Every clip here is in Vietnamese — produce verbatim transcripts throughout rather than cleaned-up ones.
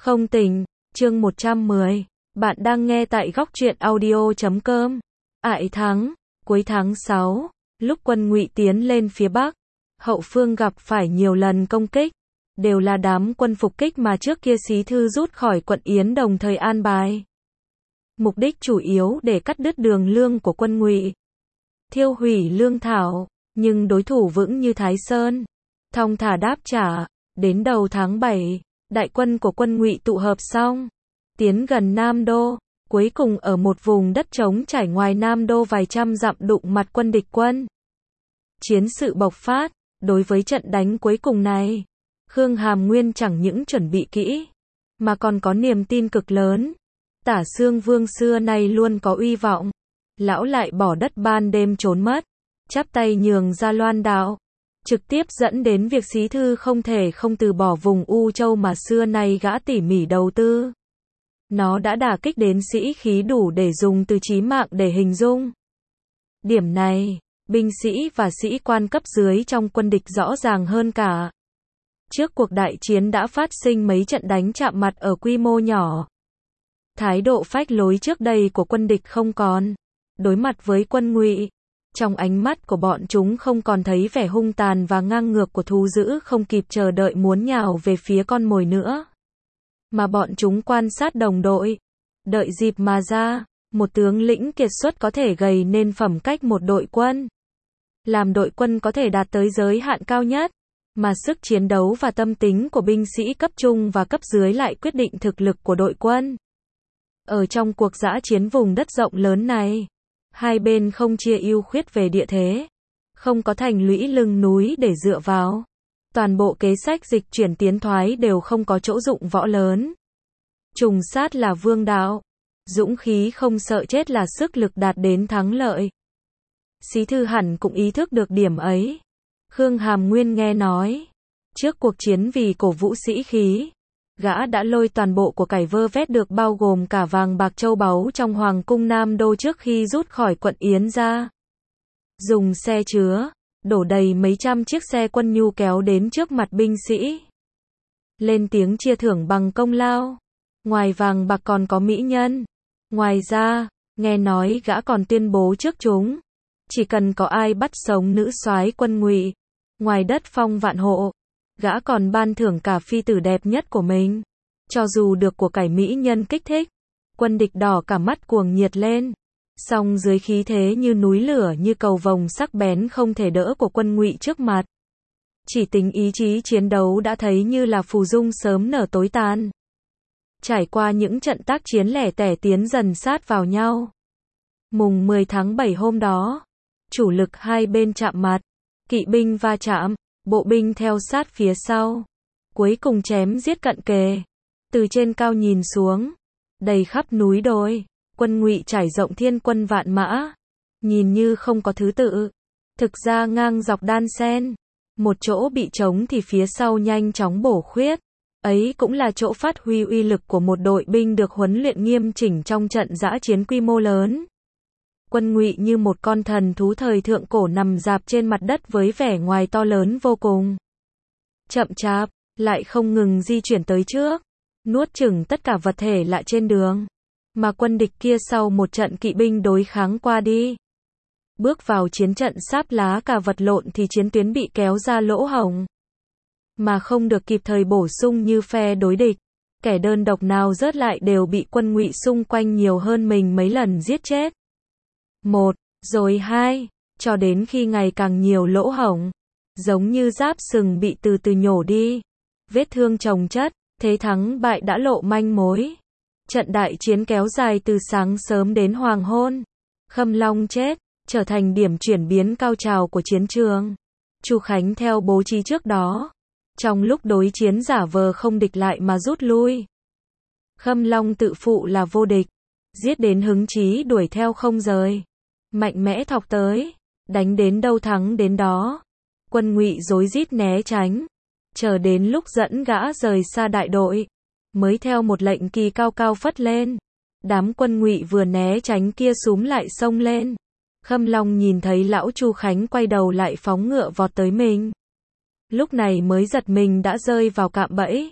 Không tỉnh, chương một trăm mười. Bạn đang nghe tại góc truyện audio chấm com. Ải thắng, cuối tháng sáu, lúc quân Ngụy tiến lên phía Bắc, hậu phương gặp phải nhiều lần công kích, đều là đám quân phục kích mà trước kia Xí Thư rút khỏi quận Yến đồng thời an bài. Mục đích chủ yếu để cắt đứt đường lương của quân Ngụy, thiêu hủy lương thảo, nhưng đối thủ vững như Thái Sơn, thong thả đáp trả. Đến đầu tháng bảy, đại quân của quân Ngụy tụ hợp xong, tiến gần Nam Đô, cuối cùng ở một vùng đất trống trải ngoài Nam Đô vài trăm dặm đụng mặt quân địch quân. Chiến sự bộc phát, đối với trận đánh cuối cùng này, Khương Hàm Nguyên chẳng những chuẩn bị kỹ, mà còn có niềm tin cực lớn. Tả Xương Vương xưa nay luôn có uy vọng, lão lại bỏ đất ban đêm trốn mất, chắp tay nhường ra Loan đạo, trực tiếp dẫn đến việc Xí Thư không thể không từ bỏ vùng U Châu mà xưa nay gã tỉ mỉ đầu tư. Nó đã đả kích đến sĩ khí đủ để dùng từ chí mạng để hình dung. Điểm này, binh sĩ và sĩ quan cấp dưới trong quân địch rõ ràng hơn cả. Trước cuộc đại chiến đã phát sinh mấy trận đánh chạm mặt ở quy mô nhỏ. Thái độ phách lối trước đây của quân địch không còn. Đối mặt với quân Ngụy, trong ánh mắt của bọn chúng không còn thấy vẻ hung tàn và ngang ngược của thú dữ không kịp chờ đợi muốn nhào về phía con mồi nữa. Mà bọn chúng quan sát đồng đội, đợi dịp mà ra, một tướng lĩnh kiệt xuất có thể gầy nên phẩm cách một đội quân. Làm đội quân có thể đạt tới giới hạn cao nhất, mà sức chiến đấu và tâm tính của binh sĩ cấp trung và cấp dưới lại quyết định thực lực của đội quân. Ở trong cuộc dã chiến vùng đất rộng lớn này, hai bên không chia ưu khuyết về địa thế, không có thành lũy lưng núi để dựa vào. Toàn bộ kế sách dịch chuyển tiến thoái đều không có chỗ dụng võ lớn. Trùng sát là vương đạo, dũng khí không sợ chết là sức lực đạt đến thắng lợi. Xí Thư hẳn cũng ý thức được điểm ấy. Khương Hàm Nguyên nghe nói, trước cuộc chiến vì cổ vũ sĩ khí, gã đã lôi toàn bộ của cải vơ vét được bao gồm cả vàng bạc châu báu trong Hoàng cung Nam Đô trước khi rút khỏi quận Yến ra. Dùng xe chứa, đổ đầy mấy trăm chiếc xe quân nhu kéo đến trước mặt binh sĩ. Lên tiếng chia thưởng bằng công lao. Ngoài vàng bạc còn có mỹ nhân. Ngoài ra, nghe nói gã còn tuyên bố trước chúng, chỉ cần có ai bắt sống nữ soái quân Ngụy, ngoài đất phong vạn hộ, gã còn ban thưởng cả phi tử đẹp nhất của mình. Cho dù được của cải mỹ nhân kích thích, quân địch đỏ cả mắt cuồng nhiệt lên. Song dưới khí thế như núi lửa như cầu vồng sắc bén không thể đỡ của quân Ngụy trước mặt, chỉ tính ý chí chiến đấu đã thấy như là phù dung sớm nở tối tàn. Trải qua những trận tác chiến lẻ tẻ tiến dần sát vào nhau, mùng mười tháng bảy hôm đó, chủ lực hai bên chạm mặt, kỵ binh va chạm, bộ binh theo sát phía sau, cuối cùng chém giết cận kề. Từ trên cao nhìn xuống, đầy khắp núi đồi, quân Ngụy trải rộng thiên quân vạn mã, nhìn như không có thứ tự, thực ra ngang dọc đan xen, một chỗ bị trống thì phía sau nhanh chóng bổ khuyết. Ấy cũng là chỗ phát huy uy lực của một đội binh được huấn luyện nghiêm chỉnh trong trận dã chiến quy mô lớn. Quân Ngụy như một con thần thú thời thượng cổ nằm rạp trên mặt đất với vẻ ngoài to lớn vô cùng. Chậm chạp, lại không ngừng di chuyển tới trước, nuốt chửng tất cả vật thể lạ trên đường. Mà quân địch kia sau một trận kỵ binh đối kháng qua đi, bước vào chiến trận sáp lá cả vật lộn thì chiến tuyến bị kéo ra lỗ hổng, mà không được kịp thời bổ sung như phe đối địch. Kẻ đơn độc nào rớt lại đều bị quân Ngụy xung quanh nhiều hơn mình mấy lần giết chết. Một, rồi hai, cho đến khi ngày càng nhiều lỗ hổng, giống như giáp sừng bị từ từ nhổ đi. Vết thương chồng chất, thế thắng bại đã lộ manh mối. Trận đại chiến kéo dài từ sáng sớm đến hoàng hôn. Khâm Long chết, trở thành điểm chuyển biến cao trào của chiến trường. Chu Khánh theo bố trí trước đó, trong lúc đối chiến giả vờ không địch lại mà rút lui. Khâm Long tự phụ là vô địch, giết đến hứng chí đuổi theo không rời, mạnh mẽ thọc tới, đánh đến đâu thắng đến đó. Quân Ngụy rối rít né tránh, chờ đến lúc dẫn gã rời xa đại đội, mới theo một lệnh kỳ cao cao phất lên. Đám quân Ngụy vừa né tránh kia xúm lại xông lên. Khâm Long nhìn thấy lão Chu Khánh quay đầu lại phóng ngựa vọt tới mình. Lúc này mới giật mình đã rơi vào cạm bẫy.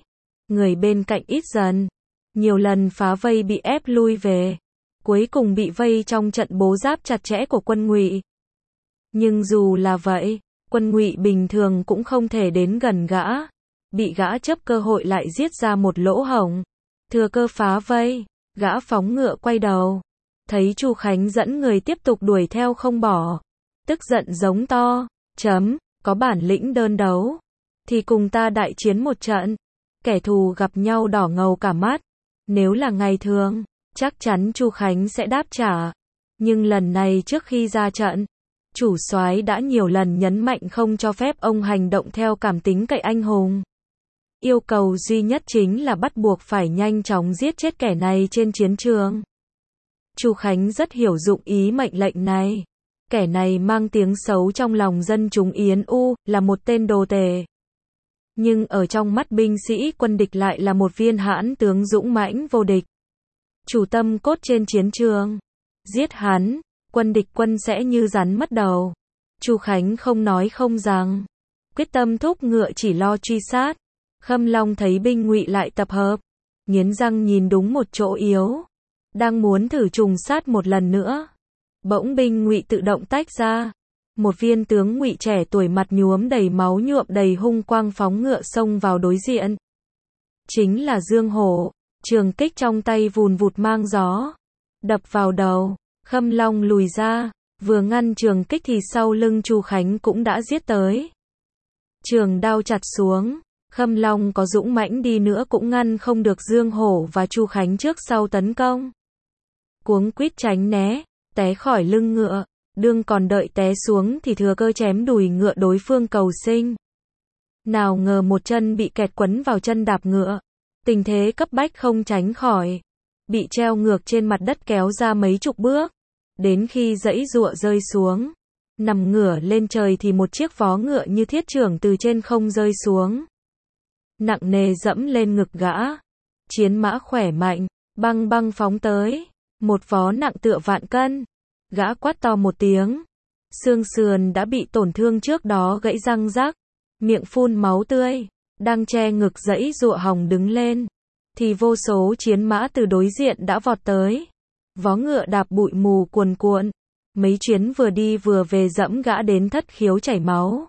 người bên cạnh ít dần. Nhiều lần phá vây bị ép lui về. Cuối cùng bị vây trong trận bố giáp chặt chẽ của quân Ngụy. Nhưng dù là vậy, quân Ngụy bình thường cũng không thể đến gần gã. Bị gã chấp cơ hội lại giết ra một lỗ hổng. Thừa cơ phá vây, gã phóng ngựa quay đầu. Thấy Chu Khánh dẫn người tiếp tục đuổi theo không bỏ. Tức giận giống to, chấm, có bản lĩnh đơn đấu. Thì cùng ta đại chiến một trận. Kẻ thù gặp nhau đỏ ngầu cả mắt. Nếu là ngày thường, chắc chắn Chu Khánh sẽ đáp trả. Nhưng lần này trước khi ra trận, chủ soái đã nhiều lần nhấn mạnh không cho phép ông hành động theo cảm tính cậy anh hùng. Yêu cầu duy nhất chính là bắt buộc phải nhanh chóng giết chết kẻ này trên chiến trường. Chu Khánh rất hiểu dụng ý mệnh lệnh này. Kẻ này mang tiếng xấu trong lòng dân chúng Yến U, là một tên đồ tể. Nhưng ở trong mắt binh sĩ quân địch lại là một viên hãn tướng dũng mãnh vô địch. Chủ tâm cốt trên chiến trường. Giết hắn, quân địch quân sẽ như rắn mất đầu. Chu Khánh không nói không rằng. Quyết tâm thúc ngựa chỉ lo truy sát. Khâm Long thấy binh Ngụy lại tập hợp. Nghiến răng nhìn đúng một chỗ yếu. Đang muốn thử trùng sát một lần nữa. Bỗng binh Ngụy tự động tách ra. Một viên tướng Ngụy trẻ tuổi mặt nhuốm đầy máu nhuộm đầy hung quang phóng ngựa xông vào đối diện. Chính là Dương Hổ, trường kích trong tay vùn vụt mang gió. Đập vào đầu, Khâm Long lùi ra, vừa ngăn trường kích thì sau lưng Chu Khánh cũng đã giết tới. Trường đao chặt xuống, Khâm Long có dũng mãnh đi nữa cũng ngăn không được Dương Hổ và Chu Khánh trước sau tấn công. Cuống quýt tránh né, té khỏi lưng ngựa. Đương còn đợi té xuống thì thừa cơ chém đùi ngựa đối phương cầu sinh. Nào ngờ một chân bị kẹt quấn vào chân đạp ngựa. Tình thế cấp bách không tránh khỏi. Bị treo ngược trên mặt đất kéo ra mấy chục bước. Đến khi giãy giụa rơi xuống. Nằm ngửa lên trời thì một chiếc vó ngựa như thiết chưởng từ trên không rơi xuống. Nặng nề dẫm lên ngực gã. Chiến mã khỏe mạnh, băng băng phóng tới. Một vó nặng tựa vạn cân. Gã quát to một tiếng. Xương sườn đã bị tổn thương trước đó gãy răng rắc. Miệng phun máu tươi. Đang che ngực giãy giụa hòng đứng lên. Thì vô số chiến mã từ đối diện đã vọt tới. Vó ngựa đạp bụi mù cuồn cuộn. Mấy chuyến vừa đi vừa về dẫm gã đến thất khiếu chảy máu.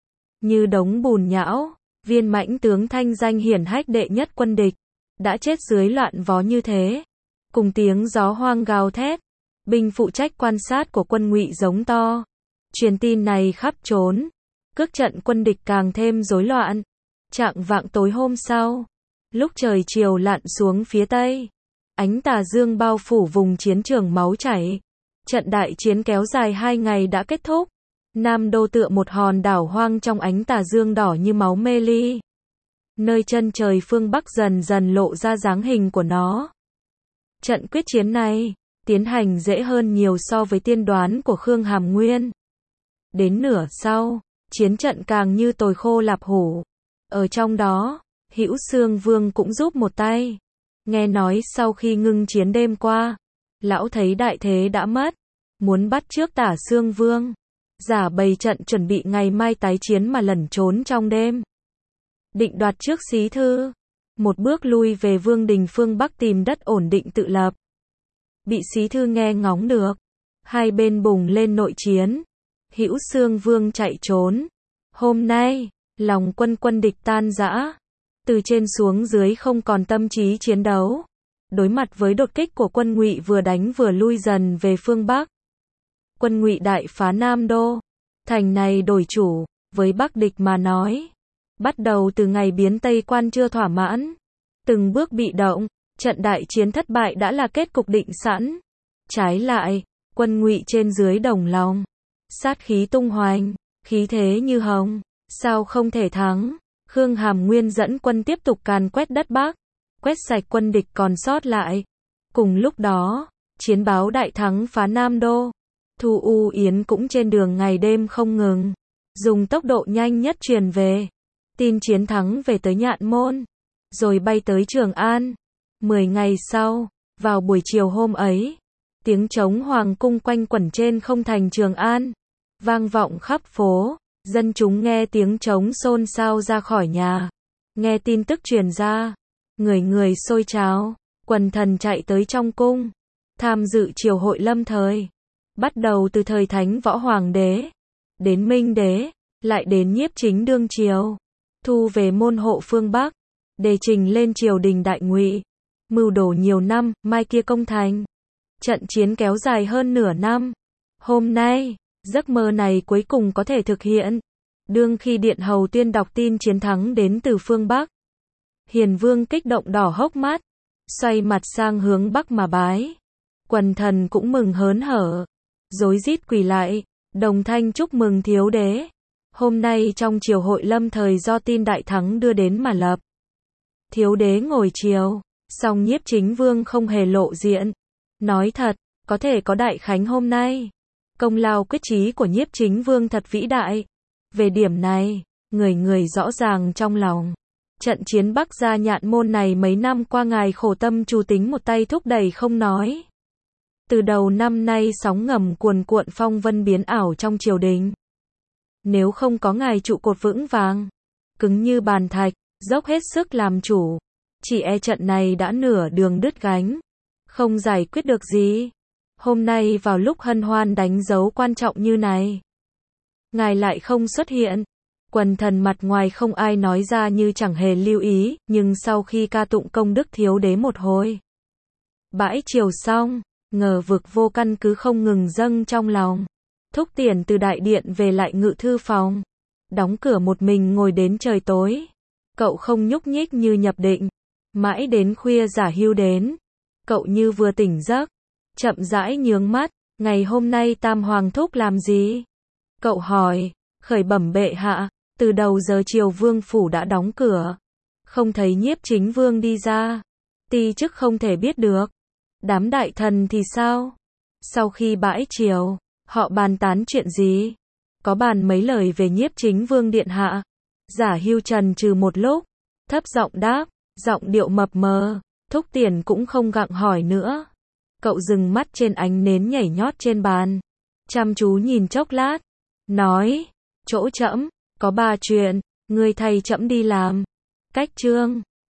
Như đống bùn nhão. Viên mãnh tướng thanh danh hiển hách đệ nhất quân địch. Đã chết dưới loạn vó như thế. Cùng tiếng gió hoang gào thét. Binh phụ trách quan sát của quân Ngụy giống to. Truyền tin này khắp trốn. Cước trận quân địch càng thêm rối loạn. Chạng vạng tối hôm sau. Lúc trời chiều lặn xuống phía tây. Ánh tà dương bao phủ vùng chiến trường máu chảy. Trận đại chiến kéo dài hai ngày đã kết thúc. Nam Đô tựa một hòn đảo hoang trong ánh tà dương đỏ như máu mê ly. Nơi chân trời phương Bắc dần dần lộ ra dáng hình của nó. Trận quyết chiến này tiến hành dễ hơn nhiều so với tiên đoán của Khương Hàm Nguyên. Đến nửa sau, chiến trận càng như tồi khô lạp hủ. Ở trong đó, Hữu Xương Vương cũng giúp một tay. Nghe nói sau khi ngưng chiến đêm qua, lão thấy đại thế đã mất, muốn bắt trước Tả Xương Vương, giả bày trận chuẩn bị ngày mai tái chiến mà lẩn trốn trong đêm. Định đoạt trước Xí Thư, một bước lui về Vương đình phương Bắc tìm đất ổn định tự lập. Bị Xí Thư nghe ngóng được, hai bên bùng lên nội chiến. Hữu Xương Vương chạy trốn. Hôm nay, lòng quân quân địch tan rã. Từ trên xuống dưới không còn tâm trí chiến đấu. Đối mặt với đột kích của quân Ngụy vừa đánh vừa lui dần về phương Bắc. Quân Ngụy đại phá Nam Đô. Thành này đổi chủ, với Bắc địch mà nói. Bắt đầu từ ngày biến Tây Quan chưa thỏa mãn. Từng bước bị động, trận đại chiến thất bại đã là kết cục định sẵn. Trái lại, quân Ngụy trên dưới đồng lòng. Sát khí tung hoành, khí thế như hồng. Sao không thể thắng? Khương Hàm Nguyên dẫn quân tiếp tục càn quét đất Bắc. Quét sạch quân địch còn sót lại. Cùng lúc đó, chiến báo đại thắng phá Nam Đô. Thu U Yến cũng trên đường ngày đêm không ngừng. Dùng tốc độ nhanh nhất truyền về. Tin chiến thắng về tới Nhạn Môn. Rồi bay tới Trường An. Mười ngày sau, vào buổi chiều hôm ấy, tiếng trống hoàng cung quanh quẩn trên không thành Trường An. Vang vọng khắp phố. Dân chúng nghe tiếng trống xôn xao ra khỏi nhà. Nghe tin tức truyền ra, người người xôi trào, quần thần chạy tới trong cung, tham dự triều hội lâm thời. Bắt đầu từ thời Thánh Võ Hoàng đế, đến Minh đế, lại đến Nhiếp Chính đương triều, thu về môn hộ phương Bắc, đề trình lên triều đình Đại Ngụy, mưu đồ nhiều năm, mai kia công thành. Trận chiến kéo dài hơn nửa năm. Hôm nay, giấc mơ này cuối cùng có thể thực hiện. Đương khi Điện Hầu tuyên đọc tin chiến thắng đến từ phương Bắc, Hiền Vương kích động đỏ hốc mắt, xoay mặt sang hướng Bắc mà bái. Quần thần cũng mừng hớn hở, rối rít quỳ lại, đồng thanh chúc mừng thiếu đế. Hôm nay trong triều hội lâm thời do tin đại thắng đưa đến mà lập. Thiếu đế ngồi triều, song Nhiếp Chính Vương không hề lộ diện. Nói thật, có thể có đại khánh hôm nay, công lao quyết chí của Nhiếp Chính Vương thật vĩ đại. Về điểm này, người người rõ ràng trong lòng. Trận chiến Bắc Gia Nhạn Môn này mấy năm qua ngài khổ tâm chủ tính một tay thúc đẩy không nói. Từ đầu năm nay sóng ngầm cuồn cuộn phong vân biến ảo trong triều đình. Nếu không có ngài trụ cột vững vàng, cứng như bàn thạch, dốc hết sức làm chủ, chỉ e trận này đã nửa đường đứt gánh, không giải quyết được gì. Hôm nay vào lúc hân hoan đánh dấu quan trọng như này, ngài lại không xuất hiện. Quần thần mặt ngoài không ai nói ra như chẳng hề lưu ý, nhưng sau khi ca tụng công đức thiếu đế một hồi, bãi triều xong, ngờ vực vô căn cứ không ngừng dâng trong lòng. Thúc Tiền từ đại điện về lại ngự thư phòng, đóng cửa một mình ngồi đến trời tối. Cậu không nhúc nhích như nhập định, mãi đến khuya giả hưu đến, cậu như vừa tỉnh giấc, chậm rãi nhướng mắt. Ngày hôm nay Tam Hoàng thúc làm gì? Cậu hỏi. Khởi bẩm bệ hạ, từ đầu giờ chiều vương phủ đã đóng cửa, không thấy Nhiếp Chính Vương đi ra. Ti chức không thể biết được. Đám đại thần thì sao? Sau khi bãi triều, họ bàn tán chuyện gì? Có bàn mấy lời về Nhiếp Chính Vương điện hạ. Giả hưu trần trừ một lúc, thấp giọng đáp, giọng điệu mập mờ. Thúc Tiền cũng không gặng hỏi nữa. Cậu dừng mắt trên ánh nến nhảy nhót trên bàn, chăm chú nhìn chốc lát, nói, chỗ trẫm có ba chuyện, ngươi thay trẫm đi làm. Cách chương